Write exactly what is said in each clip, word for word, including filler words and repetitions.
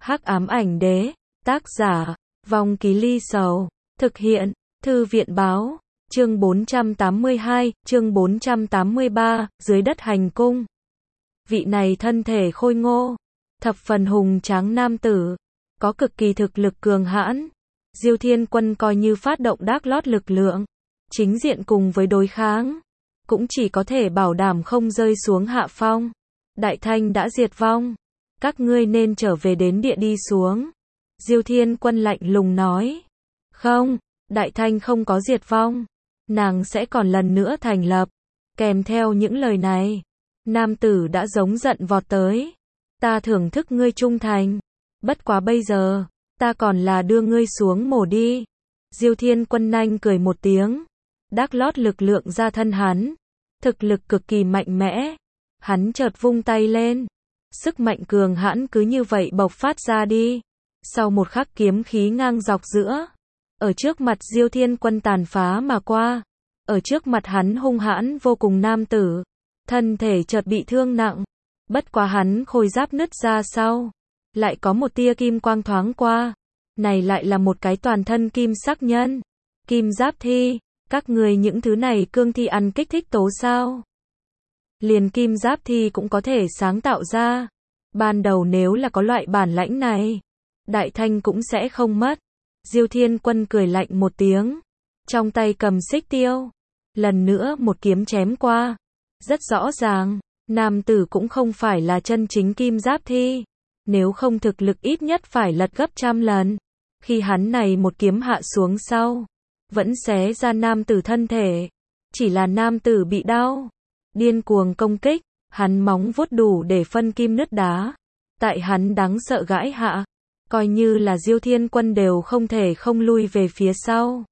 Hắc ám ảnh đế, tác giả, Vong Ký Ly Sầu, thực hiện, Thư viện báo, chương bốn trăm tám mươi hai, chương bốn trăm tám mươi ba, dưới đất hành cung. Vị này thân thể khôi ngô, thập phần hùng tráng nam tử, có cực kỳ thực lực cường hãn. Diêu Thiên Quân coi như phát động đác lót lực lượng, chính diện cùng với đối kháng, cũng chỉ có thể bảo đảm không rơi xuống hạ phong. Đại Thanh đã diệt vong, các ngươi nên trở về đến địa đi xuống. Diêu Thiên Quân lạnh lùng nói. Không, Đại Thanh không có diệt vong, nàng sẽ còn lần nữa thành lập. Kèm theo những lời này, nam tử đã giống giận vọt tới. Ta thưởng thức ngươi trung thành, bất quá bây giờ, ta còn là đưa ngươi xuống mổ đi. Diêu Thiên Quân nhanh cười một tiếng, đác lót lực lượng ra thân hắn, thực lực cực kỳ mạnh mẽ. Hắn chợt vung tay lên, sức mạnh cường hãn cứ như vậy bộc phát ra đi. Sau một khắc kiếm khí ngang dọc giữa, ở trước mặt Diêu Thiên Quân tàn phá mà qua. Ở trước mặt hắn hung hãn vô cùng nam tử, thân thể chợt bị thương nặng. Bất quá hắn khôi giáp nứt ra sau, lại có một tia kim quang thoáng qua. Này lại là một cái toàn thân kim sắc nhân. Kim giáp thi, các người những thứ này cương thi ăn kích thích tố sao? Liền kim giáp thi cũng có thể sáng tạo ra. Ban đầu nếu là có loại bản lãnh này, Đại Thanh cũng sẽ không mất. Diêu Thiên Quân cười lạnh một tiếng, trong tay cầm xích tiêu, lần nữa một kiếm chém qua. Rất rõ ràng, nam tử cũng không phải là chân chính kim giáp thi, nếu không thực lực ít nhất phải lật gấp trăm lần. Khi hắn này một kiếm hạ xuống sau, vẫn xé ra nam tử thân thể, chỉ là nam tử bị đau, điên cuồng công kích, hắn móng vuốt đủ để phân kim nứt đá. Tại hắn đáng sợ gãi hạ, coi như là Diêu Thiên Quân đều không thể không lui về phía sau.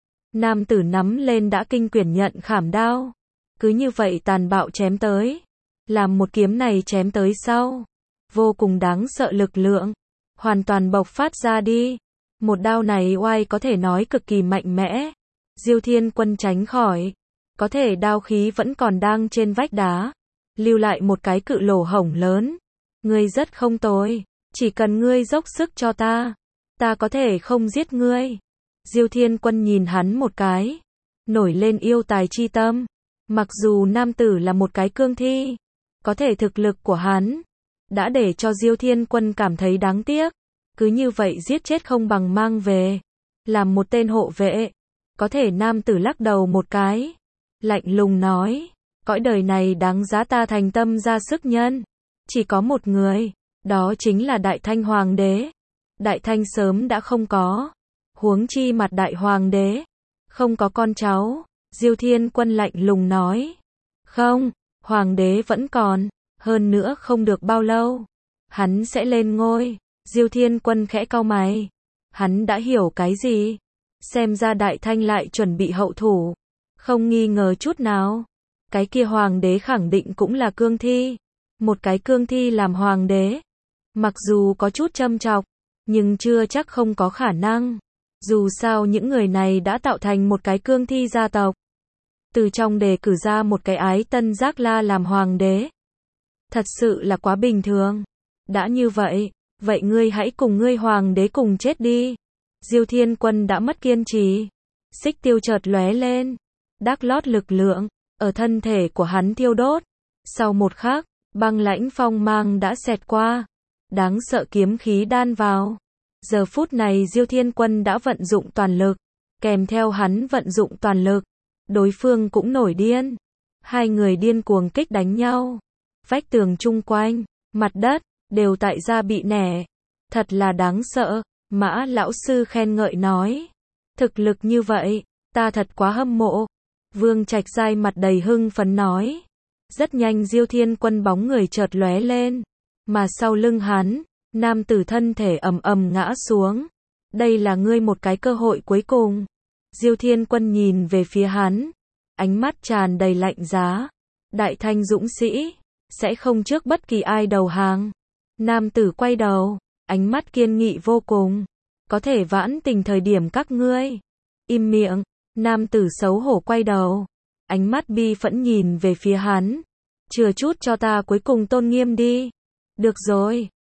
Nam tử nắm lên đã kinh quyển nhận khảm đao, cứ như vậy tàn bạo chém tới. Làm một kiếm này chém tới sau, vô cùng đáng sợ lực lượng, hoàn toàn bộc phát ra đi. Một đao này oai có thể nói cực kỳ mạnh mẽ. Diêu Thiên Quân tránh khỏi, có thể đao khí vẫn còn đang trên vách đá, lưu lại một cái cự lỗ hổng lớn. Ngươi rất không tồi, chỉ cần ngươi dốc sức cho ta, ta có thể không giết ngươi. Diêu Thiên Quân nhìn hắn một cái, nổi lên yêu tài chi tâm. Mặc dù nam tử là một cái cương thi, có thể thực lực của hắn đã để cho Diêu Thiên Quân cảm thấy đáng tiếc. Cứ như vậy giết chết không bằng mang về, làm một tên hộ vệ. Có thể nam tử lắc đầu một cái, lạnh lùng nói, cõi đời này đáng giá ta thành tâm ra sức nhân, chỉ có một người, đó chính là Đại Thanh Hoàng đế. Đại Thanh sớm đã không có, huống chi mặt Đại Hoàng đế, không có con cháu. Diêu Thiên Quân lạnh lùng nói, không, Hoàng đế vẫn còn, hơn nữa không được bao lâu, hắn sẽ lên ngôi. Diêu Thiên Quân khẽ cau mày, hắn đã hiểu cái gì? Xem ra Đại Thanh lại chuẩn bị hậu thủ, không nghi ngờ chút nào. Cái kia hoàng đế khẳng định cũng là cương thi, một cái cương thi làm hoàng đế, mặc dù có chút châm chọc, nhưng chưa chắc không có khả năng. Dù sao những người này đã tạo thành một cái cương thi gia tộc, từ trong đề cử ra một cái Ái Tân Giác La làm hoàng đế, thật sự là quá bình thường. Đã như vậy, vậy ngươi hãy cùng ngươi hoàng đế cùng chết đi. Diêu Thiên Quân đã mất kiên trì, xích tiêu chợt lóe lên, đác lót lực lượng ở thân thể của hắn thiêu đốt. Sau một khắc, băng lãnh phong mang đã xẹt qua, đáng sợ kiếm khí đan vào. Giờ phút này Diêu Thiên Quân đã vận dụng toàn lực, kèm theo hắn vận dụng toàn lực, đối phương cũng nổi điên. Hai người điên cuồng kích đánh nhau, vách tường chung quanh, mặt đất đều tại ra bị nẻ, thật là đáng sợ. Mã lão sư khen ngợi nói, thực lực như vậy, ta thật quá hâm mộ. Vương Trạch Giai mặt đầy hưng phấn nói. Rất nhanh Diêu Thiên Quân bóng người chợt lóe lên, mà sau lưng hắn, nam tử thân thể ầm ầm ngã xuống. Đây là ngươi một cái cơ hội cuối cùng. Diêu Thiên Quân nhìn về phía hắn, ánh mắt tràn đầy lạnh giá. Đại Thanh dũng sĩ sẽ không trước bất kỳ ai đầu hàng. Nam tử quay đầu, ánh mắt kiên nghị vô cùng. Có thể vãn tình thời điểm các ngươi. Im miệng. Nam tử xấu hổ quay đầu, ánh mắt bi phẫn nhìn về phía hắn. Chừa chút cho ta cuối cùng tôn nghiêm đi. Được rồi,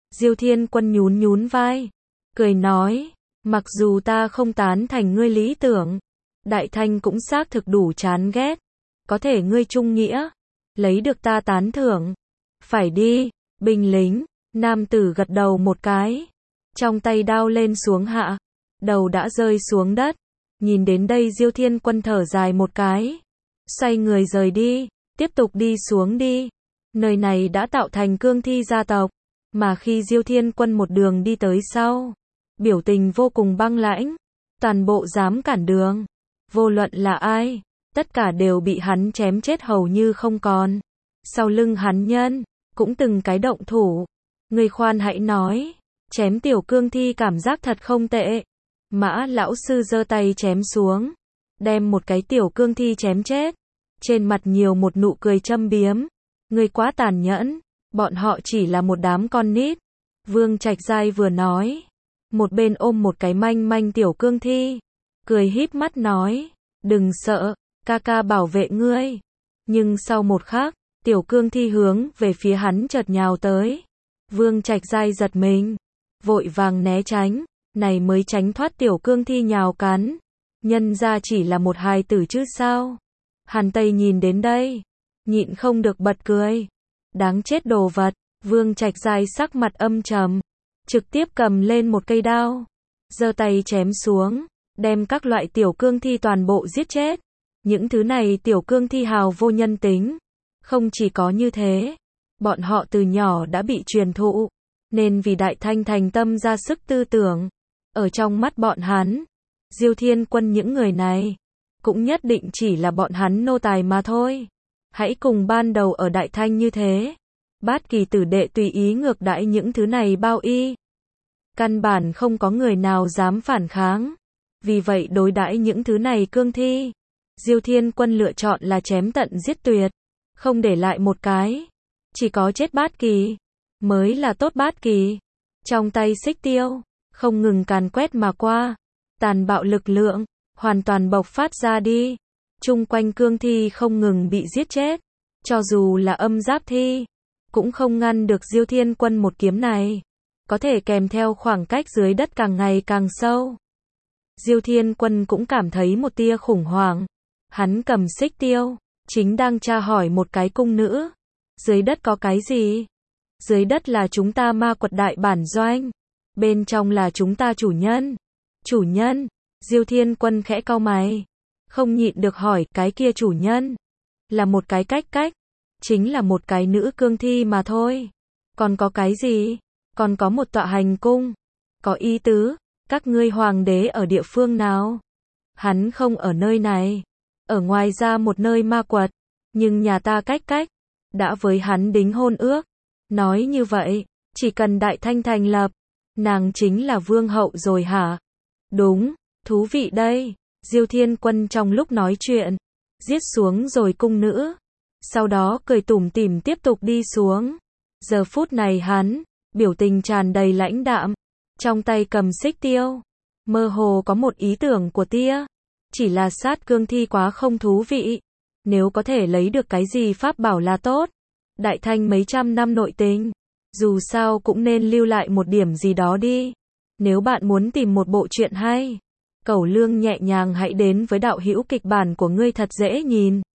Diêu Thiên Quân nhún nhún vai, cười nói, mặc dù ta không tán thành ngươi lý tưởng, Đại Thanh cũng xác thực đủ chán ghét, có thể ngươi trung nghĩa, lấy được ta tán thưởng. Phải đi, binh lính, nam tử gật đầu một cái, trong tay đao lên xuống hạ, đầu đã rơi xuống đất. Nhìn đến đây Diêu Thiên Quân thở dài một cái, xoay người rời đi, tiếp tục đi xuống đi. Nơi này đã tạo thành cương thi gia tộc, mà khi Diêu Thiên Quân một đường đi tới sau, biểu tình vô cùng băng lãnh, toàn bộ dám cản đường, vô luận là ai, tất cả đều bị hắn chém chết hầu như không còn. Sau lưng hắn nhân, cũng từng cái động thủ. Người khoan hãy nói, chém tiểu cương thi cảm giác thật không tệ. Mã lão sư giơ tay chém xuống, đem một cái tiểu cương thi chém chết. Trên mặt nhiều một nụ cười châm biếm. Người quá tàn nhẫn, bọn họ chỉ là một đám con nít. Vương Trạch Giai vừa nói, một bên ôm một cái manh manh tiểu cương thi, cười híp mắt nói, đừng sợ, ca ca bảo vệ ngươi. Nhưng sau một khắc, tiểu cương thi hướng về phía hắn chợt nhào tới. Vương Trạch Giai giật mình, vội vàng né tránh, này mới tránh thoát tiểu cương thi nhào cắn. Nhân ra chỉ là một hài tử chứ sao. Hàn Tây nhìn đến đây, nhịn không được bật cười. Đáng chết đồ vật. Vương Trạch Giai sắc mặt âm trầm, trực tiếp cầm lên một cây đao, giơ tay chém xuống, đem các loại tiểu cương thi toàn bộ giết chết. Những thứ này tiểu cương thi hào vô nhân tính. Không chỉ có như thế, bọn họ từ nhỏ đã bị truyền thụ, nên vì Đại Thanh thành tâm ra sức tư tưởng. Ở trong mắt bọn hắn, Diêu Thiên Quân những người này, cũng nhất định chỉ là bọn hắn nô tài mà thôi. Hãy cùng ban đầu ở Đại Thanh như thế. Bát kỳ tử đệ tùy ý ngược đãi những thứ này bao y. Căn bản không có người nào dám phản kháng. Vì vậy đối đãi những thứ này cương thi, Diêu Thiên Quân lựa chọn là chém tận giết tuyệt, không để lại một cái. Chỉ có chết bát kỳ, mới là tốt bát kỳ. Trong tay xích tiêu, không ngừng càn quét mà qua. Tàn bạo lực lượng, hoàn toàn bộc phát ra đi. Chung quanh cương thi không ngừng bị giết chết. Cho dù là âm giáp thi, cũng không ngăn được Diêu Thiên Quân một kiếm này. Có thể kèm theo khoảng cách dưới đất càng ngày càng sâu. Diêu Thiên Quân cũng cảm thấy một tia khủng hoảng. Hắn cầm xích tiêu, chính đang tra hỏi một cái cung nữ. Dưới đất có cái gì? Dưới đất là chúng ta ma quật đại bản doanh. Bên trong là chúng ta chủ nhân. Chủ nhân? Diêu Thiên Quân khẽ cau mày, không nhịn được hỏi, cái kia chủ nhân là một cái cách cách, chính là một cái nữ cương thi mà thôi. Còn có cái gì? Còn có một tọa hành cung. Có ý tứ, các ngươi hoàng đế ở địa phương nào? Hắn không ở nơi này, ở ngoài ra một nơi ma quật, nhưng nhà ta cách cách đã với hắn đính hôn ước. Nói như vậy, chỉ cần Đại Thanh thành lập, nàng chính là vương hậu rồi hả? Đúng, thú vị đây. Diêu Thiên Quân trong lúc nói chuyện, giết xuống rồi cung nữ, sau đó cười tủm tỉm tiếp tục đi xuống. Giờ phút này hắn, biểu tình tràn đầy lãnh đạm, trong tay cầm xích tiêu, mơ hồ có một ý tưởng của tia, chỉ là sát cương thi quá không thú vị, nếu có thể lấy được cái gì pháp bảo là tốt. Đại Thanh mấy trăm năm nội tình, dù sao cũng nên lưu lại một điểm gì đó đi. Nếu bạn muốn tìm một bộ truyện hay, Cẩu Lương nhẹ nhàng hãy đến với đạo hữu kịch bản của ngươi thật dễ nhìn.